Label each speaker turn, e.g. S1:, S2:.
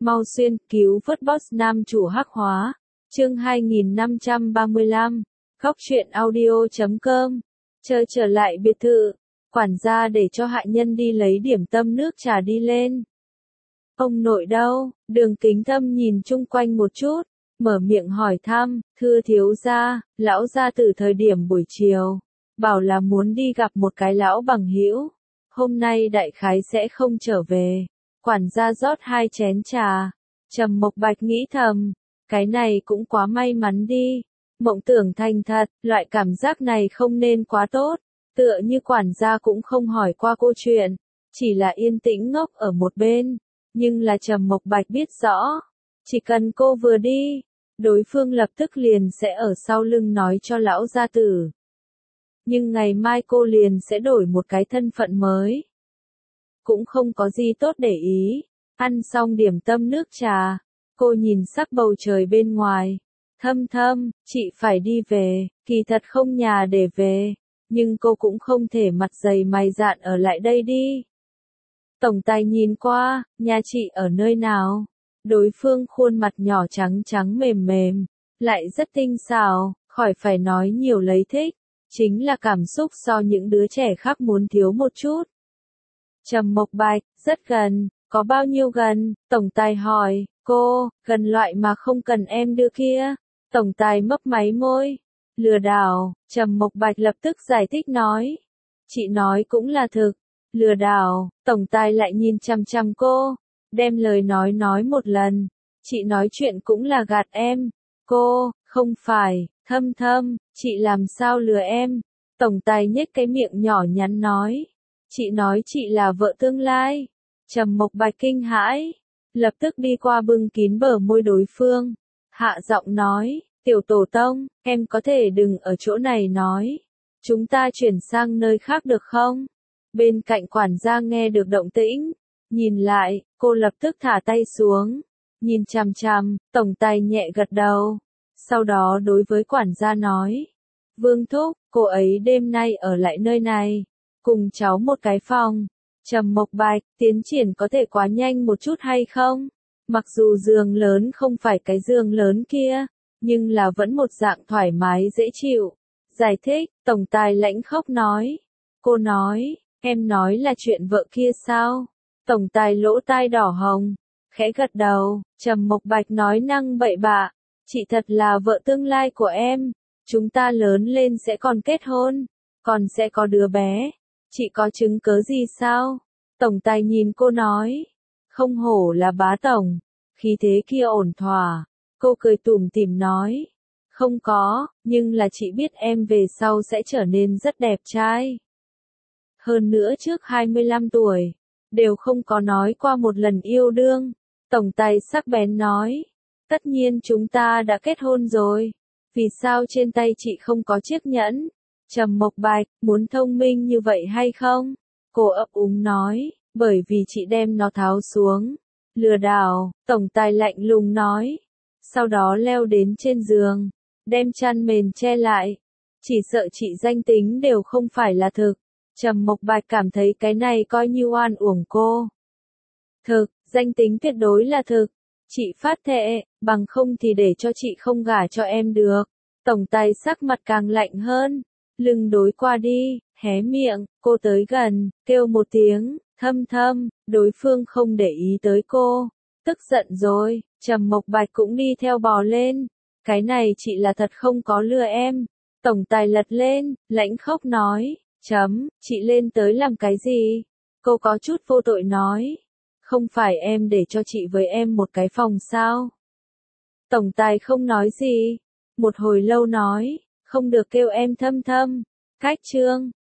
S1: Mau xuyên cứu vớt boss nam chủ hắc hóa. Chương 2535. Khóc chuyện audio.com. Chờ trở lại biệt thự, quản gia để cho hạ nhân đi lấy điểm tâm nước trà đi lên. Ông nội đâu? Đường Kính Thâm nhìn chung quanh một chút, mở miệng hỏi thăm, thưa thiếu gia, lão gia từ thời điểm buổi chiều, bảo là muốn đi gặp một cái lão bằng hữu, hôm nay đại khái sẽ không trở về. Quản gia rót 2 chén trà, Trầm Mộc Bạch nghĩ thầm, cái này cũng quá may mắn đi, mộng tưởng thành thật, loại cảm giác này không nên quá tốt, tựa như quản gia cũng không hỏi qua cô chuyện, chỉ là yên tĩnh ngốc ở một bên, nhưng là Trầm Mộc Bạch biết rõ, chỉ cần cô vừa đi, đối phương lập tức liền sẽ ở sau lưng nói cho lão gia tử. Nhưng ngày mai cô liền sẽ đổi một cái thân phận mới. Cũng không có gì tốt để ý, ăn xong điểm tâm nước trà, cô nhìn sắc bầu trời bên ngoài. Thâm Thâm, chị phải đi về, kỳ thật không nhà để về, nhưng cô cũng không thể mặt dày mày dạn ở lại đây đi. Tổng tài nhìn qua, nhà chị ở nơi nào? Đối phương khuôn mặt nhỏ trắng trắng mềm mềm, lại rất tinh xảo, khỏi phải nói nhiều lấy thích, chính là cảm xúc so những đứa trẻ khác muốn thiếu một chút. Trầm Mộc Bạch, rất gần, có bao nhiêu gần? Tổng tài hỏi, cô, gần loại mà không cần em đưa kia. Tổng tài mấp máy môi, lừa đảo, Trầm Mộc Bạch lập tức giải thích nói. Chị nói cũng là thực, lừa đảo, tổng tài lại nhìn chằm chằm cô, đem lời nói một lần. Chị nói chuyện cũng là gạt em. Cô, không phải, Thâm Thâm, chị làm sao lừa em? Tổng tài nhếch cái miệng nhỏ nhắn nói. Chị nói chị là vợ tương lai. Trầm Mộc Bạch kinh hãi, lập tức đi qua bưng kín bờ môi đối phương. Hạ giọng nói, tiểu tổ tông, em có thể đừng ở chỗ này nói. Chúng ta chuyển sang nơi khác được không? Bên cạnh quản gia nghe được động tĩnh, nhìn lại, cô lập tức thả tay xuống, nhìn chằm chằm, tổng tài nhẹ gật đầu. Sau đó đối với quản gia nói, Vương Thúc, cô ấy đêm nay ở lại nơi này, cùng cháu một cái phòng. Trầm Mộc Bạch, tiến triển có thể quá nhanh một chút hay không? Mặc dù giường lớn không phải cái giường lớn kia, nhưng là vẫn một dạng thoải mái dễ chịu. Giải thích, tổng tài lãnh khốc nói. Cô nói, em nói là chuyện vợ kia sao? Tổng tài lỗ tai đỏ hồng, khẽ gật đầu. Trầm Mộc Bạch nói năng bậy bạ, chị thật là vợ tương lai của em. Chúng ta lớn lên sẽ còn kết hôn, còn sẽ có đứa bé. Chị có chứng cớ gì sao? Tổng tài nhìn cô nói. Không hổ là bá tổng, khí thế kia ổn thỏa. Cô cười tủm tỉm nói. Không có, nhưng là chị biết em về sau sẽ trở nên rất đẹp trai. Hơn nữa trước 25 tuổi, đều không có nói qua một lần yêu đương. Tổng tài sắc bén nói. Tất nhiên chúng ta đã kết hôn rồi. Vì sao trên tay chị không có chiếc nhẫn? Trầm Mộc Bạch, muốn thông minh như vậy hay không? Cô ấp úng nói, bởi vì chị đem nó tháo xuống. Lừa đảo, tổng tài lạnh lùng nói. Sau đó leo đến trên giường, đem chăn mền che lại. Chỉ sợ chị danh tính đều không phải là thực. Trầm Mộc Bạch cảm thấy cái này coi như oan uổng cô. Thực, danh tính tuyệt đối là thực. Chị phát thệ, bằng không thì để cho chị không gả cho em được. Tổng tài sắc mặt càng lạnh hơn. Lưng đối qua đi, hé miệng, cô tới gần, kêu một tiếng, Thâm Thâm, đối phương không để ý tới cô. Tức giận rồi, Trầm Mộc Bạch cũng đi theo bò lên. Cái này chị là thật không có lừa em. Tổng tài lật lên, lãnh khốc nói, chị lên tới làm cái gì? Cô có chút vô tội nói. Không phải em để cho chị với em một cái phòng sao? Tổng tài không nói gì. Một hồi lâu nói, không được kêu em Thâm Thâm. Cách chương